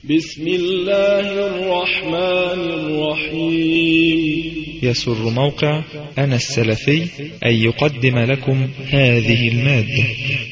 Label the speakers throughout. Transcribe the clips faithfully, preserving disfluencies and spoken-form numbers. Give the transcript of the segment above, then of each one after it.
Speaker 1: بسم الله الرحمن الرحيم.
Speaker 2: يسر موقع أنا السلفي أن يقدم لكم هذه المادة.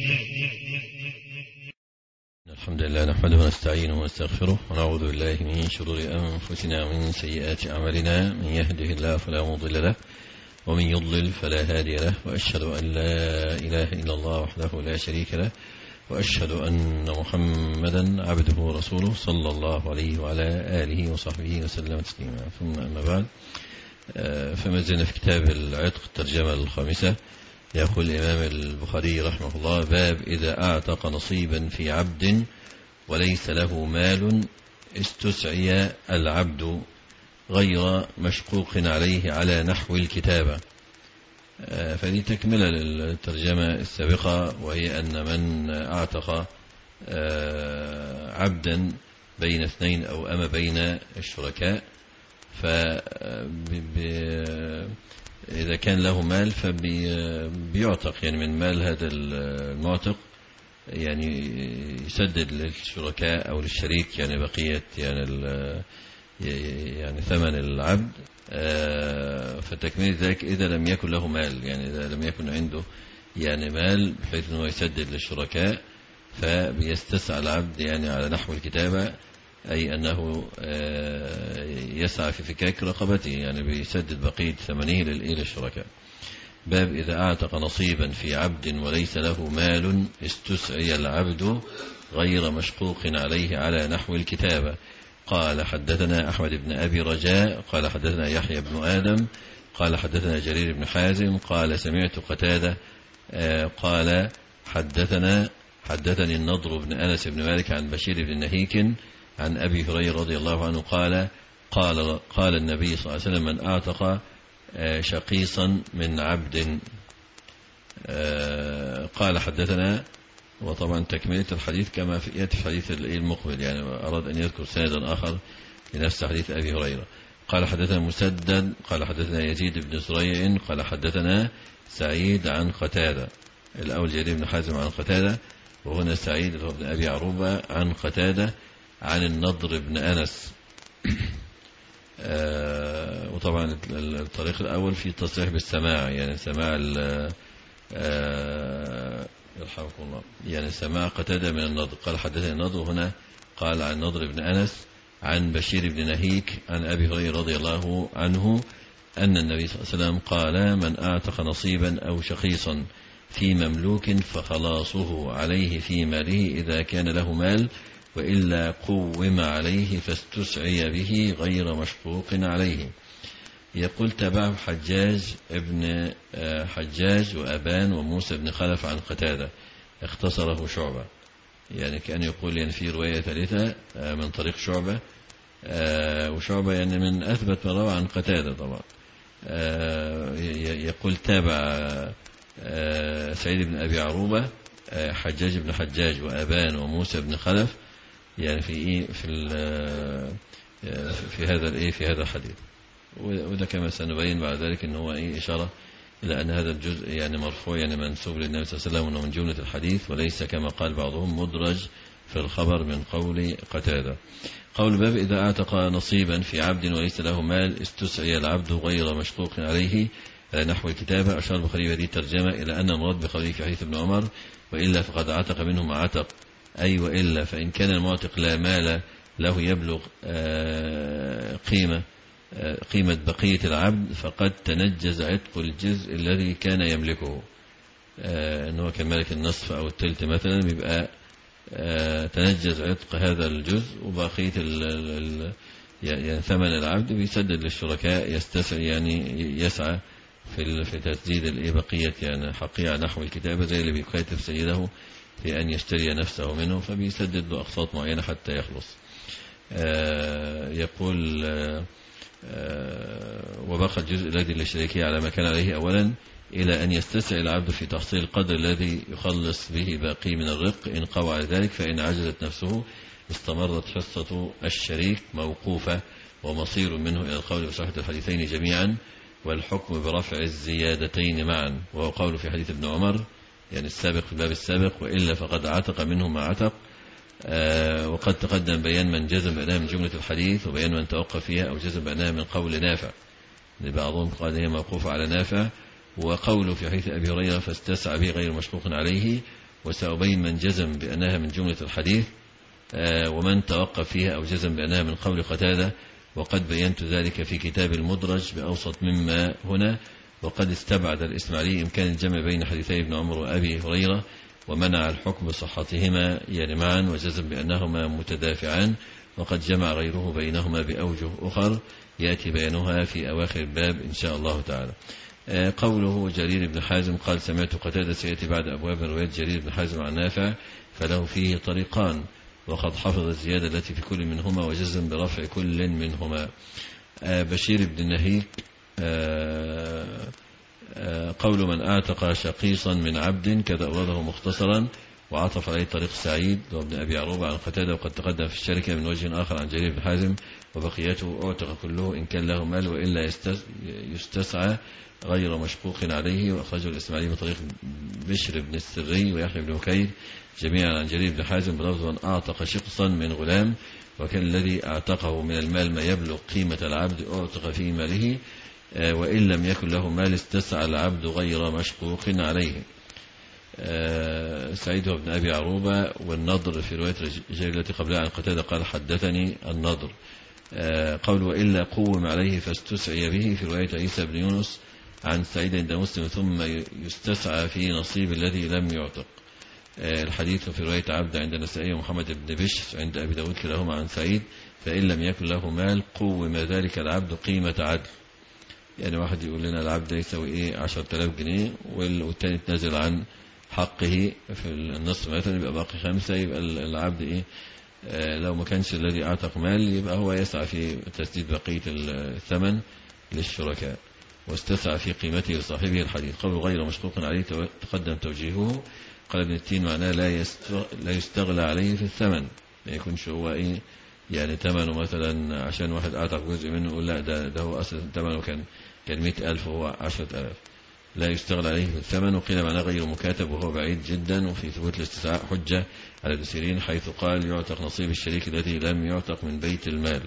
Speaker 3: الحمد لله نحمده ونستعينه ونستغفره ونعوذ بالله من شرور أنفسنا ومن سيئات أعمالنا، من يهده الله فلا مضل له ومن يضلل فلا هادي له، وأشهد أن لا إله إلا الله وحده لا شريك له، وأشهد أن محمدا عبده ورسوله صلى الله عليه وعلى آله وصحبه وسلم تسليما. ثم أما بعد، فما زلنا في كتاب العتق الترجمة الخامسة. يقول الإمام البخاري رحمه الله: باب إذا أعتق نصيبا في عبد وليس له مال استسعي العبد غير مشقوق عليه على نحو الكتابة. فدي تكملة للترجمة السابقة، وهي أن من أعتق عبدا بين اثنين أو أما بين الشركاء، فإذا كان له مال فبيعتق يعني من مال هذا المعتق، يعني يسدد للشركاء أو للشريك يعني بقية يعني يعني ثمن العبد. فتكميل ذلك إذا لم يكن له مال، يعني إذا لم يكن عنده يعني مال بحيث أنه يسدد للشركاء، فبيستسعى العبد يعني على نحو الكتابة، أي أنه يسعى في فكاك رقبته، يعني بيسدد بقية ثمنه للشركاء. باب إذا أعتق نصيبا في عبد وليس له مال استسعي العبد غير مشقوق عليه على نحو الكتابة. قال حدثنا أحمد بن أبي رجاء قال حدثنا يحيى بن آدم قال حدثنا جرير بن حازم قال سمعت قتادة قال حدثنا حدثني النضر بن أنس بن مالك عن بشير بن نهيك عن أبي هريرة رضي الله عنه قال قال قال النبي صلى الله عليه وسلم: من أعتق شقيصا من عبد. قال حدثنا، وطبعا تكملة الحديث كما في يأتي في حديث المقبل، يعني أراد أن يذكر سندا آخر لنفس حديث أبي هريرة. قال حدثنا مسدد قال حدثنا يزيد بن زريع قال حدثنا سعيد عن قتادة. الأول جرير بن حازم عن قتادة، وهنا سعيد بن أبي عروبة عن قتادة عن النضر بن أنس. آه وطبعا الطريق الأول في تصريح بالسماع، يعني سماع آه يرحمكم الله، يعني سماع قتادة من النضر. قال حدثني النضر، هنا قال عن النضر بن أنس عن بشير بن نهيك عن أبي هريرة رضي الله عنه أن النبي صلى الله عليه وسلم قال: من أعتق نصيبا أو شخيصا في مملوك فخلاصه عليه في ماله إذا كان له مال، وإلا قوم عليه فاستسعي به غير مشقوق عليه. يقول: تبع حجاج ابن حجاج وأبان وموسى بن خلف عن قتادة، اختصره شعبة، يعني كان يقول يعني في رواية ثالثة من طريق شعبة، وشعبة يعني من أثبت من روى عن قتادة طبعا. يقول: تابع سعيد بن أبي عروبة حجاج بن حجاج وأبان وموسى بن خلف، يعني في إيه في في هذا الإيه في هذا الحديث. وده كما سنبين بعد ذلك إن هو إيه إشارة إلى أن هذا الجزء يعني مرفوع، يعني منسوب للنبي صلى الله عليه وسلم، وأنه من جملة الحديث وليس كما قال بعضهم مدرج في الخبر من قول قتادة. قول باب إذا أعتق نصيبا في عبد وليس له مال استسعي العبد غير مشقوق عليه نحو الكتابة. أشار البخاري بهذه الترجمة إلى أن المراد بقوله في حديث ابن عمر: وإلا فقد عتق منه ما عتق، أي وإلا فإن كان المعتق لا مال له يبلغ قيمة قيمة بقية العبد فقد تنجز عتق الجزء الذي كان يملكه. أنه كان مالك النصف أو الثلث مثلا، بيبقى تنجز عتق هذا الجزء، وبقية يعني ثمن العبد بيسدد للشركاء، يستسعي يعني يسعى في في تسديد بقية يعني حقيقة نحو الكتابة، زي اللي بيكاتب سيده في أن يشتري نفسه منه، فبيسدد له أقساط معينة حتى يخلص. يقول: وبقى الجزء الذي للشريكية على ما كان عليه أولا إلى أن يستسعي العبد في تحصيل القدر الذي يخلص به باقي من الرق إن قوى على ذلك، فإن عجزت نفسه استمرت حصة الشريك موقوفة، ومصير منه إلى القول بصحة الحديثين جميعا والحكم برفع الزيادتين معا. وهو قول في حديث ابن عمر يعني السابق في الباب السابق: وإلا فقد عتق منه ما عتق، آه وقد تقدم بيان من جزم بأنها من جملة الحديث، وبيان من توقف فيها أو جزم بأنها من قول نافع، بعضهم قال هي موقوفة على نافع، وقوله في حديث أبي هريرة فاستسعى به غير مشقوق عليه. وسأبين من جزم بأنها من جملة الحديث آه ومن توقف فيها أو جزم بأنها من قول قتادة، وقد بينت ذلك في كتاب المدرج بأوسط مما هنا. وقد استبعد الإسماعيلي إمكان الجمع بين حديثي ابن عمر وأبي هريرة، ومنع الحكم بصحتهما يعني معا، وجزم بأنهما متدافعان، وقد جمع غيره بينهما بأوجه أخر يأتي بيانها في أواخر الباب إن شاء الله تعالى. قوله جرير بن حازم قال سمعت قتادة سيأتي بعد أبواب رواية جرير بن حازم عن نافع، فله فيه طريقان، وقد حفظ الزيادة التي في كل منهما وجزم برفع كل منهما. بشير بن نهيك قول من أعتق شقيصا من عبد كذا أورده مختصرا، وعطف عليه طريق سعيد وابن أبي عروبة عن قتادة، وقد تقدم في الشركة من وجه آخر عن جرير بن حازم، وبقيته أعتق كله إن كان له مال وإلا يستسعى غير مشقوق عليه. وأخرجه الإسماعيلي من طريق بشر بن السري ويحيى بن بكير جميعا عن جرير بن حازم بلفظ من أعتق شقصا من غلام، وكان الذي أعتقه من المال ما يبلغ قيمة العبد أعتق في ماله، وإن لم يكن له مال استسعى العبد غير مشقوق عليه. سعيد بن أبي عروبة والنضر في رواية الجرير التي قبلها عن قتادة قال حدثني النضر. قول وإلا قوم عليه فاستسعي به في رواية عيسى بن يونس عن سعيد عند مسلم ثم يستسعى في نصيب الذي لم يعتق. الحديث في رواية عبد عند النسائي ومحمد بن بشر عند أبي داود كلاهما عن سعيد فإن لم يكن له مال قوم ذلك العبد قيمة عدل، يعني واحد يقول لنا العبد يسوي إيه عشرة آلاف جنيه والتاني تنزل عن حقه في النصف مثلا يبقى باقي خمسة، يبقى العبد إيه لو ما كانش الذي أعتق مال يبقى هو يسعى في تسديد بقية الثمن للشركاء، واستسعى في قيمته لصاحبه. الحديث قول غير مشقوق عليه تقدم توجيهه. قال ابن التين معناه لا لا يستغلى عليه في الثمن، ما يكونش هو إيه يعني ثمنه مثلا عشان واحد أعتق جزء منه يقول لا ده, ده هو أصلا ثمنه كان كان مئة ألف وهو عشرة آلاف، لا يستغل عليه في الثمن. وقيل معناه غير مكاتب وهو بعيد جدا. وفي ثبوت الاستسعاء حجة على ابن سيرين حيث قال يعتق نصيب الشريك الذي لم يعتق من بيت المال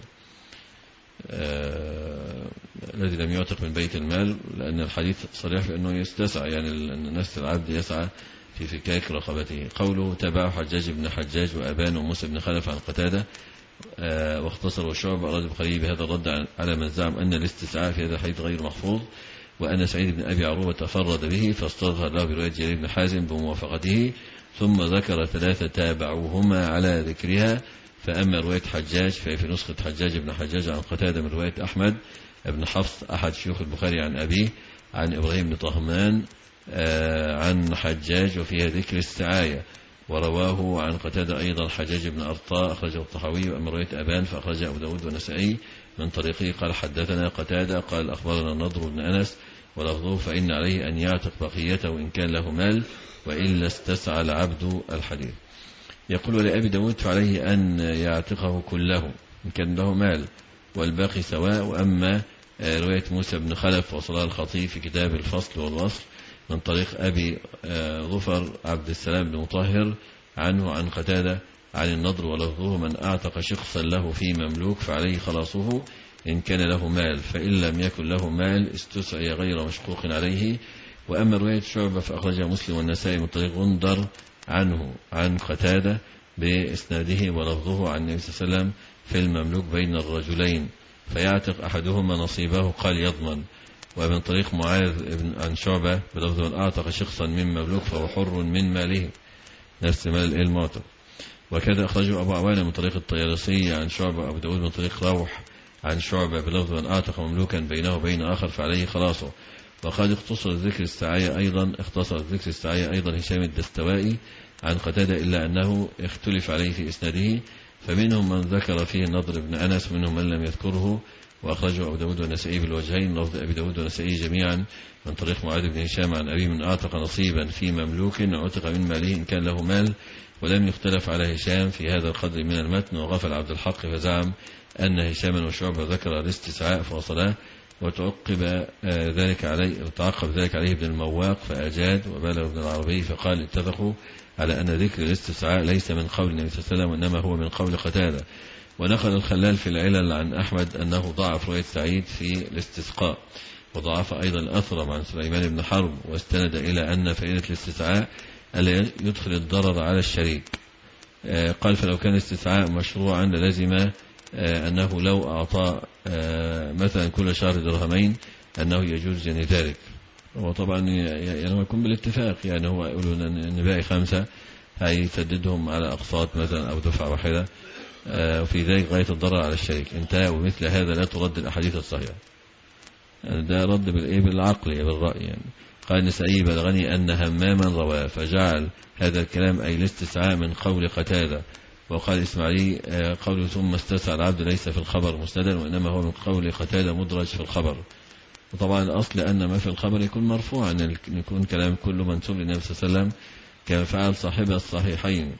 Speaker 3: آه الذي لم يعتق من بيت المال، لأن الحديث صريح في أنه يستسعى يعني أن نفس العبد يسعى في فكاك رقبته. قوله تبع حجاج بن حجاج وأبان وموسى بن خلف عن قتادة آه واختصر الشعب أراد البخاري بهذا الرد على من زعم أن الاستسعاء في هذا الحديث غير محفوظ، وأن سعيد بن أبي عروبة تفرد به فاستظهر له برواية جرير بن حازم بموافقته، ثم ذكر ثلاثة تابعوهما على ذكرها. فأما رواية حجاج فهي في نسخة حجاج بن حجاج عن قتادة من رواية أحمد بن حفص أحد شيوخ البخاري عن أبيه عن إبراهيم بن طهمان آه عن حجاج وفيها ذكر السعاية، ورواه عن قتادة أيضا حجاج بن أرطاء أخرجه الطحاوي. وأما رواية أبان فأخرجه أبو داود والنسائي من طريقه قال حدثنا قتادة قال أخبرنا النضر بن أنس ولفظه فإن عليه أن يعتق بقيته إن كان له مال وإلا استسعى العبد. الحديث يقول لأبي داود فعليه أن يعتقه كله إن كان له مال والباقي سواء. وأما رواية موسى بن خلف وصلها الخطيب في كتاب الفصل والوصف من طريق أبي ظفر عبد السلام بن مطهر عنه عن قتادة عن النضر ولفظه من أعتق شخصا له في مملوك فعليه خلاصه إن كان له مال، فإن لم يكن له مال استسعي غير مشقوق عليه. وأما رواية شعبة فأخرجها مسلم والنسائي من طريق غندر عنه عن قتادة بإسناده ولفظه عن النبي صلى الله عليه وسلم في المملوك بين الرجلين فيعتق أحدهما نصيبه قال يضمن. ومن طريق معاذ بن عن شعبة بلفظ من أعتق شخصا من مملوك فهو حر من ماله نفس مال المعتق. وكذا أخرجه أبو عوانة من طريق الطيالسي عن شعبة أبو داود من طريق روح عن شعبة بلفظ من أعتق مملوكا بينه وبين آخر فعليه خلاصه. وقد اختصر ذكر السعاية أيضا اختصر ذكر السعاية أيضا هشام الدستوائي عن قتادة إلا أنه اختلف عليه في إسناده، فمنهم من ذكر فيه النضر بن أنس ومنهم من لم يذكره. وأخرجه أبو داود والنسائي بالوجهين لفظ أبي داود والنسائي جميعا من طريق معاذ بن هشام عن أبي من أعتق نصيبا في مملوك عتق من ماله إن كان له مال، ولم يختلف على هشام في هذا القدر من المتن. وغفل عبد الحق فزعم أن هشاما وشعبة ذكر الاستسعاء فوصلاه وتعقب ذلك عليه وتعقب ذلك عليه ابن المواق فأجاد، وبلغ ابن العربي فقال اتفقوا على أن ذكر الاستسعاء ليس من قول النبي صلى الله عليه وسلم وإنما هو من قول قتادة. ونقل الخلال في العلل عن أحمد أنه ضعف رواية سعيد في الاستسقاء، وضعف أيضا الأثرم عن سليمان بن حرب، واستند إلى أن فائدة الاستسعاء ألا يدخل الضرر على الشريك. قال فلو كان الاستسعاء مشروعا للزم أنه لو أعطى مثلا كل شهر درهمين أنه يجوز يعني ذلك. وطبعا يعني يكون بالاتفاق، يعني هو يقولون أن باقي خمسة هيسددهم على أقساط مثلا أو دفعة واحدة، وفي ذلك غاية الضرر على الشريك انتهى. ومثل هذا لا ترد الأحاديث الصحيحة، يعني ده رد بالإيه بالعقل بالرأي. يعني قال النسائي بلغني أن هماما رواه فجعل هذا الكلام أي الاستسعاء من قول قتادة. وقال إسماعيلي قوله ثم استسعى العبد ليس في الخبر مسندا وإنما هو من قول قتادة مدرج في الخبر. وطبعا الأصل أن ما في الخبر يكون مرفوعا، أن يكون كلام كله منسوب للنبي صلى الله عليه وسلم كما فعل صاحب الصحيحين.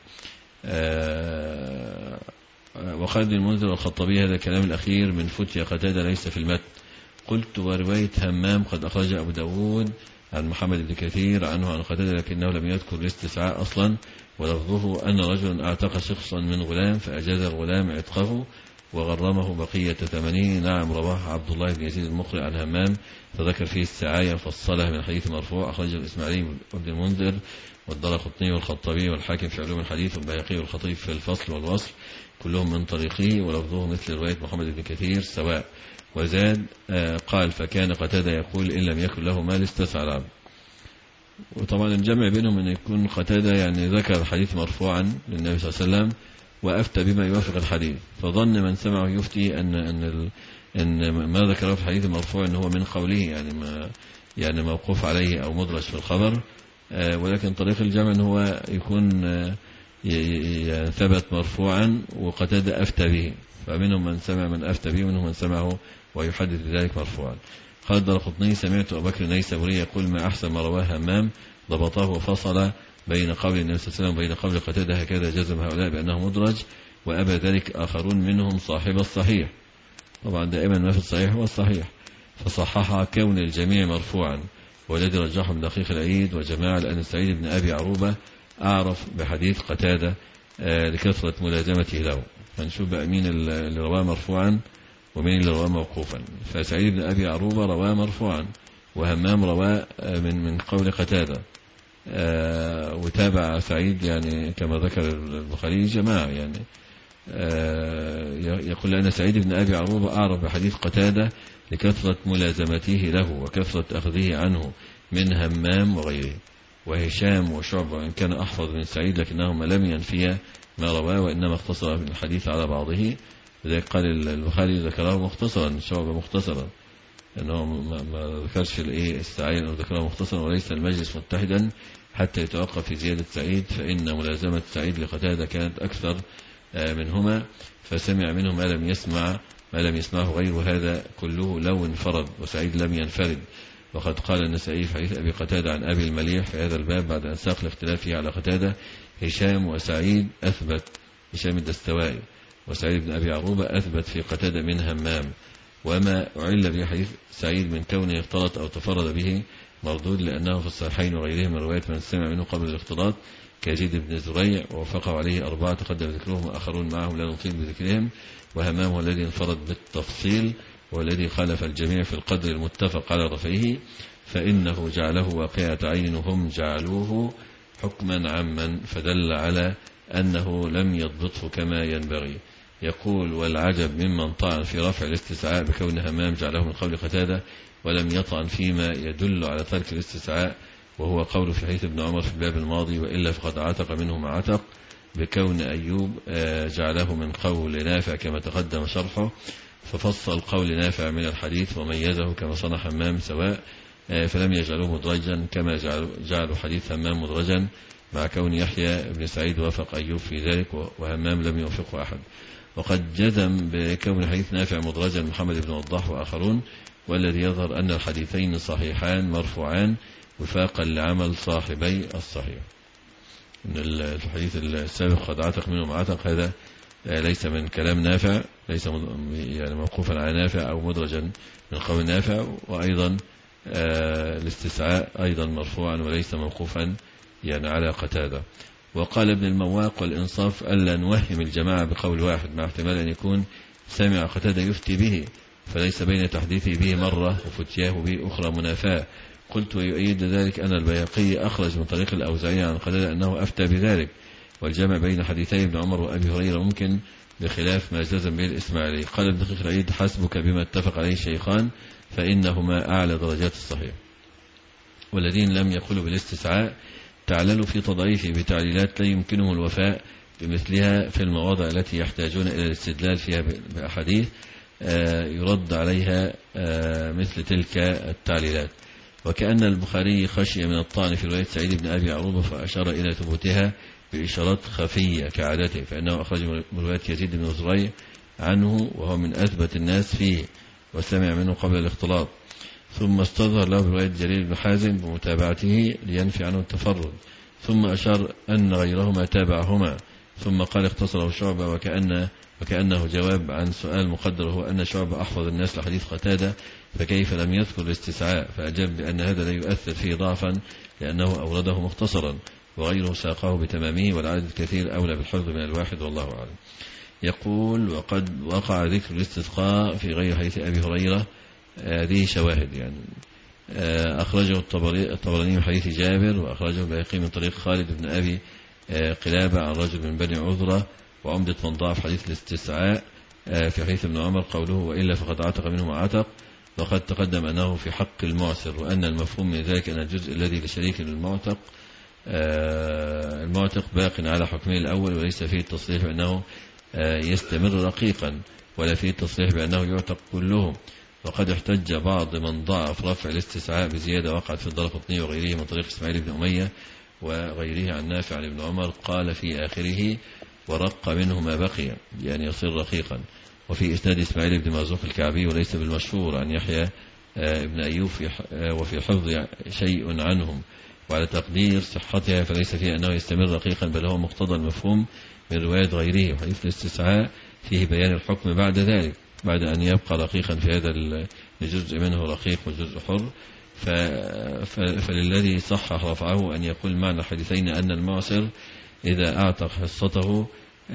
Speaker 3: وقال ابن المنذر والخطابي هذا الكلام الأخير من فتية قتادة ليس في المتن. قلت ورواية همام قد أخرج أبو داود عن محمد بن كثير عنه عن قتادة لكنه لم يذكر الاستسعاء أصلا، ولفظه أن رجلا أعتق شخصا من غلام فأجاز الغلام عتقه وغرمه بقية ثمنه. نعم رواه عبد الله بن يزيد المقري عن همام فذكر فيه السعاية فصلها من حديث مرفوع أخرجه الإسماعيلي وابن المنذر والدارقطني والخطابي والحاكم في علوم الحديث والبيهقي والخطيب في الفصل والوصل كلهم من طريقه، ولفظه مثل رواية محمد بن كثير سواء. وزاد قال فكان قتادة يقول إن لم يكن له مال استسعى العبد. وطبعا الجمع بينهم أن يكون قتادة يعني ذكر الحديث مرفوعا للنبي صلى الله عليه وسلم وأفتى بما يوافق الحديث، فظن من سمعه يفتي أن أن أن ما ذكره في الحديث المرفوع أنه هو من قوله، يعني ما يعني موقوف عليه أو مدرج في الخبر. ولكن طريق الجمع أنه هو يكون ثبت مرفوعا وقتادة أفتى به، فمنهم من سمع من أفتى به ومنهم من سمعه ويحدث بذلك مرفوعا. قال الدارقطني سمعت أبو بكر النيسابوري يقول ما أحسن ما رواه همام ضبطه وفصل بين قول النبي صلى الله عليه وسلم وبين قول قتادة هكذا جزم هؤلاء بأنه مدرج وأبى ذلك آخرون منهم صاحب الصحيح. طبعا دائما ما في الصحيح هو الصحيح، فصحح كون الجميع مرفوعا، والذي رجحه من دقيق العيد وجماعة لأن سعيد بن أبي عروبة أعرف بحديث قتادة لكثرة ملازمته له. فنشوف بقى مين اللي رواه مرفوعا ومين اللي رواه موقوفا. فسعيد بن أبي عروبة رواه مرفوعا، وهمام رواه من من قول قتادة، وتابع سعيد يعني كما ذكر البخاري جماعة، يعني يقول أن سعيد بن أبي عروبة أعرف بحديث قتادة لكثرة ملازمته له وكثرة أخذه عنه من همام وغيره. وهشام وشعبة وإن كان أحفظ من سعيد لكنهما لم ينفيا ما رواه وإنما اختصر الحديث على بعضه. لذلك قال البخاري ذكره مختصرا، شعبة مختصرا، أنه ما ذكرش الإيه السعيد أو ذكره مختصرا وليس المجلس متحدا حتى يتوقف في زيادة سعيد، فإن ملازمة سعيد لقتادة كانت أكثر منهما فسمع منه ما لم يسمع ما لم يسمعه غيره. هذا كله لو انفرد وسعيد لم ينفرد. وقد قال النسائي في حديث أبي قتادة عن أبي المليح في هذا الباب بعد أن ساق الاختلاف فيه على قتادة هشام وسعيد أثبت هشام الدستوائي وسعيد بن أبي عروبة أثبت في قتادة من همام. وما أعل به حديث سعيد من كونه اختلط أو تفرد به مردود، لأنه في الصحيحين وغيرهم من رواية من سمع منه قبل الاختلاط كيزيد بن زريع ووافقه عليه أربعة تقدم ذكرهم وآخرون معهم لا نطيل بذكرهم. وهمام هو الذي انفرد بالتفصيل والذي خالف الجميع في القدر المتفق على رفعه، فإنه جعله واقعة عين هم جعلوه حكما عاما، فدل على أنه لم يضبطه كما ينبغي. يقول والعجب ممن طعن في رفع الاستسعاء بكون همام جعله من قول قتادة ولم يطعن فيما يدل على ترك الاستسعاء، وهو قول في حديث ابن عمر في الباب الماضي وإلا فقد عتق منه ما عتق، بكون أيوب جعله من قول نافع كما تقدم شرحه، ففصل قول نافع من الحديث وميزه كما صنع همام سواء، فلم يجعله مدرجا كما جعلوا حديث همام مدرجا، مع كون يحيى بن سعيد وافق أيوب في ذلك وهمام لم يوافقه أحد. وقد جزم بكون حديث نافع مدرجا محمد بن وضاح وآخرون، والذي يظهر أن الحديثين صحيحان مرفوعان وفاقا لعمل صاحبي الصحيح. إن الحديث السابق قد عتق منهم عتق، هذا ليس من كلام نافع، ليس يعني موقوفا على نافع أو مدرجا من قول نافع. وأيضا الاستسعاء أيضا مرفوعا وليس موقوفا يعني على قتادة. وقال ابن المواق: والإنصاف ألا نوهم الجماعة بقول واحد، مع احتمال أن يكون سمع قتادة يفتي به، فليس بين تحديثه به مرة وفتياه به أخرى منافاة. قلت: ويؤيد ذلك أن البيهقي أخرج من طريق الأوزاعي عن قتادة أنه أفتى بذلك، والجمع بين حديثي ابن عمر وأبي هريرة ممكن بخلاف ما جزم به الإسماعيلي. قال ابن دقيق العيد: حسبك بما اتفق عليه الشيخان فإنهما أعلى درجات الصحيح. والذين لم يقولوا بالاستسعاء تعللوا في تضعيفه بتعليلات لا يمكنهم الوفاء بمثلها في المواضع التي يحتاجون إلى الاستدلال فيها بأحاديث يرد عليها مثل تلك التعليلات. وكأن البخاري خشي من الطعن في رواية سعيد بن أبي عروبة فأشار إلى ثبوتها بإشارات خفية كعادته، فإنه أخرج من رواية يزيد بن زريع عنه وهو من أثبت الناس فيه وسمع منه قبل الاختلاط، ثم استظهر له برواية جرير بن حازم بمتابعته لينفي عنه التفرد، ثم أشار أن غيرهما تابعهما، ثم قال اختصره شعبة وكأن وكأنه جواب عن سؤال مقدر هو أن شعبة أحفظ الناس لحديث قتادة فكيف لم يذكر الاستسعاء، فأجاب بأن هذا لا يؤثر فيه ضعفا لأنه أورده مختصرا وغيره ساقه بتمامه، والعدد الكثير أولى بالحفظ من الواحد والله أعلم. يقول: وقد وقع ذكر الاستسقاء في غير حديث أبي هريرة، هذه شواهد يعني أخرجه الطبراني من حديث جابر، وأخرجه البيهقي من طريق خالد بن أبي قلابة عن رجل من بني عذرة. وعمدة من ضعف حديث الاستسعاء في حديث ابن عمر قوله: وإلا فقد عتق منه ما عتق. وقد تقدم أنه في حق المعسر، وأن المفهوم من ذلك أن الجزء الذي لشريك المعتق المعتق باق على حكمه الأول، وليس فيه التصريح بأنه يستمر رقيقا، ولا فيه التصريح بأنه يعتق كله. وقد احتج بعض من ضعف رفع الاستسعاء بزيادة وقعت في الدارقطني وغيره من طريق إسماعيل بن أمية وغيره عن نافع عن ابن عمر قال في آخره: ورق منه ما بقي، يعني يصير رقيقا. وفي إسناد إسماعيل بن مرزوق الكعبي وليس بالمشهور عن يحيى ابن أيوب وفي حفظ شيء عنهم، وعلى تقدير صحتها فليس فيه أنه يستمر رقيقا، بل هو مقتضى المفهوم من رواية غيره. وحديث الاستسعاء فيه بيان الحكم بعد ذلك، بعد أن يبقى رقيقا في هذا الجزء منه رقيق والجزء حر. فللذي صحح رفعه أن يقول معنى الحديثين أن المعسر إذا أعتق حصته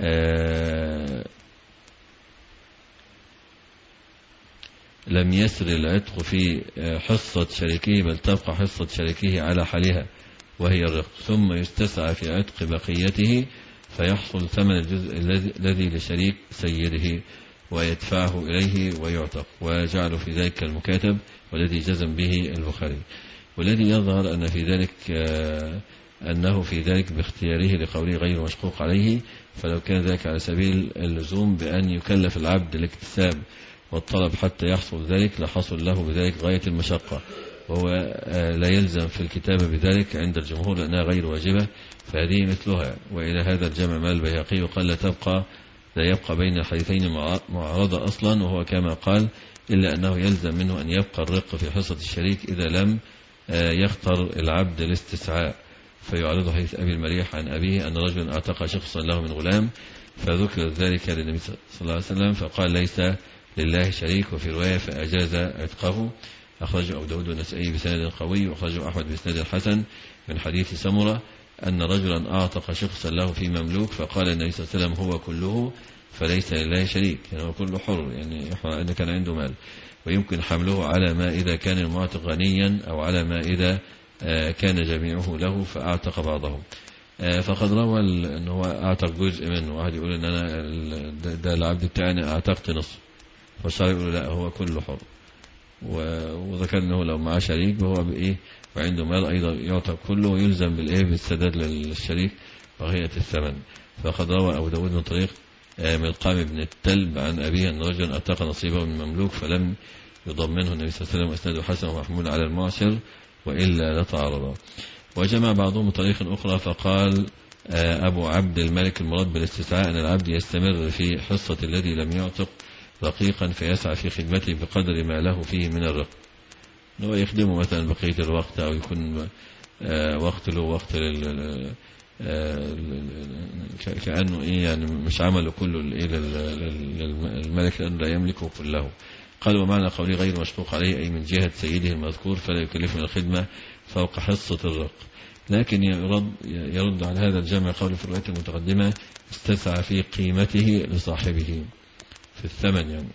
Speaker 3: لم يسر العتق في حصة شريكه، بل تبقى حصة شريكه على حالها وهي الرق، ثم يستسعى في عتق بقيته فيحصل ثمن الجزء الذي لشريك سيده ويدفعه إليه ويعتق، وجعل في ذلك المكاتب والذي جزم به البخاري. والذي يظهر أن في ذلك أنه في ذلك باختياره لقوله غير مشقوق عليه، فلو كان ذلك على سبيل اللزوم بأن يكلف العبد الاكتساب والطلب حتى يحصل ذلك لحصل له بذلك غاية المشقة، وهو لا يلزم في الكتابة بذلك عند الجمهور لأنها غير واجبة، فهذه مثلها. وإلى هذا الجمع مال البيهقي وقال لا تبقى لا يبقى بين الحديثين معارضة أصلا، وهو كما قال إلا أنه يلزم منه أن يبقى الرق في حصة الشريك إذا لم يختر العبد الاستسعاء. فيعرض حديث أبي المريح عن أبيه أن رجلا أعتق شخصا له من غلام، فذكر ذلك للنبي صلى الله عليه وسلم فقال ليس لله شريك، وفي رواية فأجاز عتقه. أخرجه أبو داود والنسائي بسند قوي، وأخرجه أحمد بسند الحسن من حديث سمرة أن رجلا أعتق شخصا له في مملوك، فقال النبي صلى الله عليه وسلم هو كله فليس لله شريك، يعني هو كله حر، يعني إن كان عنده مال، ويمكن حمله على ما إذا كان المعتق غنيا أو على ما إذا كان جميعه له فأعتق بعضهم. فقد روى أنه هو أعتق جزء منه، واحد يقول أن أنا ده العبد بتاعي أعتقت نصف، فالشرع يقول لا هو كله حر. وذكر أنه لو معاه شريك وهو بإيه وعنده مال أيضا يعتق كله ويلزم بالإيه بالسداد للشريك وهيئة الثمن. فقد روى أبو داود من طريق ملقام بن التلب عن أبيه أن رجلا أعتق نصيبه من مملوك فلم يضمنه النبي صلى الله عليه وسلم، وإسناده حسن ومحمول على المعسر وإلا لتعارضا. وجمع بعضهم طريق أخرى فقال أبو عبد الملك المراد بالاستسعاء أن العبد يستمر في حصة الذي لم يعتق رقيقا فيسعى في خدمته بقدر ما له فيه من الرق، هو يخدمه مثلا بقية الوقت، أو يكون وقت له وقت كأنه إيه يعني مش عمله كله للملك لأنه لا يملكه كله. قال ومعنى قولي غير مشقوق عليه أي من جهة سيده المذكور فلا يكلف من الخدمة فوق حصة الرق. لكن يرد, يرد على هذا الجمع قول في الرواية المتقدمة استسعى في قيمته لصاحبه في الثمن يعني.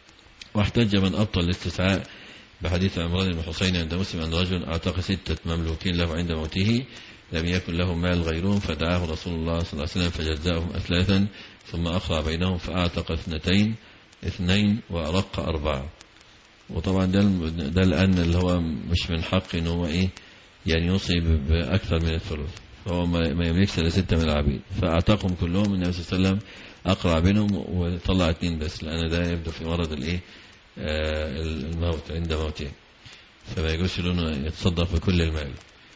Speaker 3: واحتج من أبطل الاستسعاء بحديث عمران بن حسين عند مسلم أن رجل أعتق ستة مملوكين له عند موته لم يكن له مال غيرهم فدعاه رسول الله صلى الله عليه وسلم فجزاهم أثلاثا ثم أخرى بينهم فأعتق اثنتين اثنين وأرق أربعة. وطبعا ده, ده الآن اللي هو مش من حق إنه هو إيه يعني يصيب بأكثر من الثلث فهو ما يملكش إلا ستة من العبيد فأعتقهم كلهم. النبي صلى الله عليه وسلم أقرع بينهم وطلع اثنين بس لأن ده يبدو في مرض الإيه آه الموت عند موته فما يجوز له يتصدق بكل المال.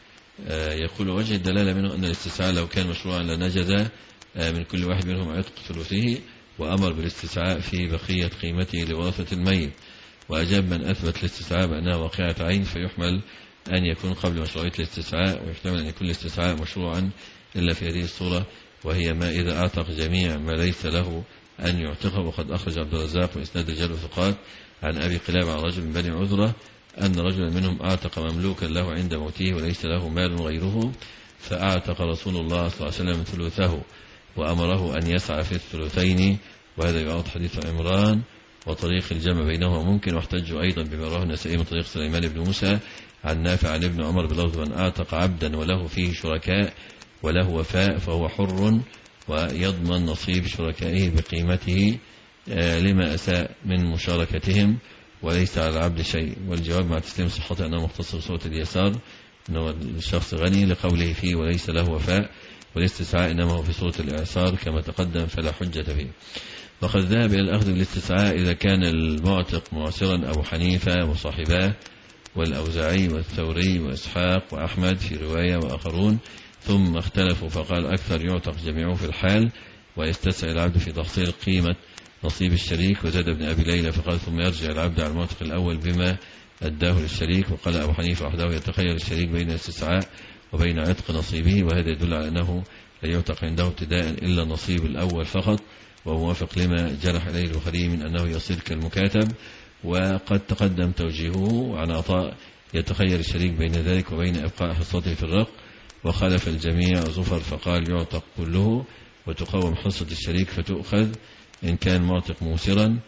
Speaker 3: آه يقول وجه الدلالة منه أن الاستسعاء لو كان مشروعا لنجز آه من كل واحد منهم عتق ثلثه وأمر بالاستسعاء في بقية قيمته لورثة الميت. وأجاب من أثبت الاستسعاء بأنها واقعة عين فيحمل أن يكون قبل مشروعية الاستسعاء ويحتمل أن يكون الاستسعاء مشروعا إلا في هذه الصورة وهي ما إذا أعتق جميع ما ليس له أن يعتقه. وقد أخرج عبد الرزاق وإسناد رجال وثقات عن أبي قلابة عن رجل من بني عذرة أن رجلا منهم أعتق مملوكا له عند موته وليس له مال غيره فأعتق رسول الله صلى الله عليه وسلم ثلثه وأمره أن يسعى في الثلثين. وهذا يعرض حديث عمران وطريق الجمع بينهما ممكن. واحتجوا أيضا بما رواه النسائي من طريق سليمان بن موسى عن نافع عن ابن عمر بلفظ من أعتق عبدا وله فيه شركاء وله وفاء فهو حر ويضمن نصيب شركائه بقيمته لما أساء من مشاركتهم وليس على العبد شيء. والجواب مع تسليم صحته أنه مختص بصورة اليسار أنه الشخص غني لقوله فيه وليس له وفاء والاستسعاء إنما هو في صورة الإعصار كما تقدم فلا حجة فيه. وقد ذهب إلى الأخذ بالاستسعاء إذا كان المعتق معسرا أبو حنيفة وصاحباه والأوزاعي والثوري وإسحاق وأحمد في رواية وآخرون ثم اختلفوا فقال أكثر يعتق جميعه في الحال ويستسعى العبد في تحصيل قيمة نصيب الشريك. وزاد ابن أبي ليلى فقال ثم يرجع العبد على المعتق الأول بما أداه للشريك. وقال أبو حنيفة وحده يتخير الشريك بين الاستسعاء وبين عتق نصيبه وهذا يدل على أنه لا يعتق عنده ابتداء إلا النصيب الأول فقط وموافق لما جرح إليه البخاري من أنه يصير كالمكاتب. وقد تقدم توجيهه عن عطاء يتخير الشريك بين ذلك وبين إبقاء حصته في الرق. وخالف الجميع زفر فقال يعتق كله وتقوم حصة الشريك فتؤخذ إن كان معتق موسرا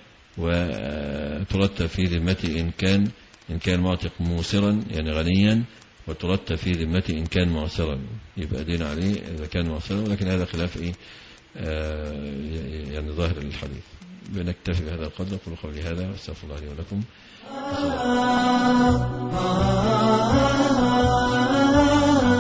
Speaker 3: وترتب في ذمته إن كان إن كان معتق موسرا يعني غنيا وترتب في ذمته إن كان معسرا يبقى دين عليه إذا كان معسرا. ولكن هذا خلاف إيه آه يعني ظاهر الحديث. بنكتفي بهذا القدر. أقول قولي هذا واستغفر الله لي ولكم.
Speaker 4: Ah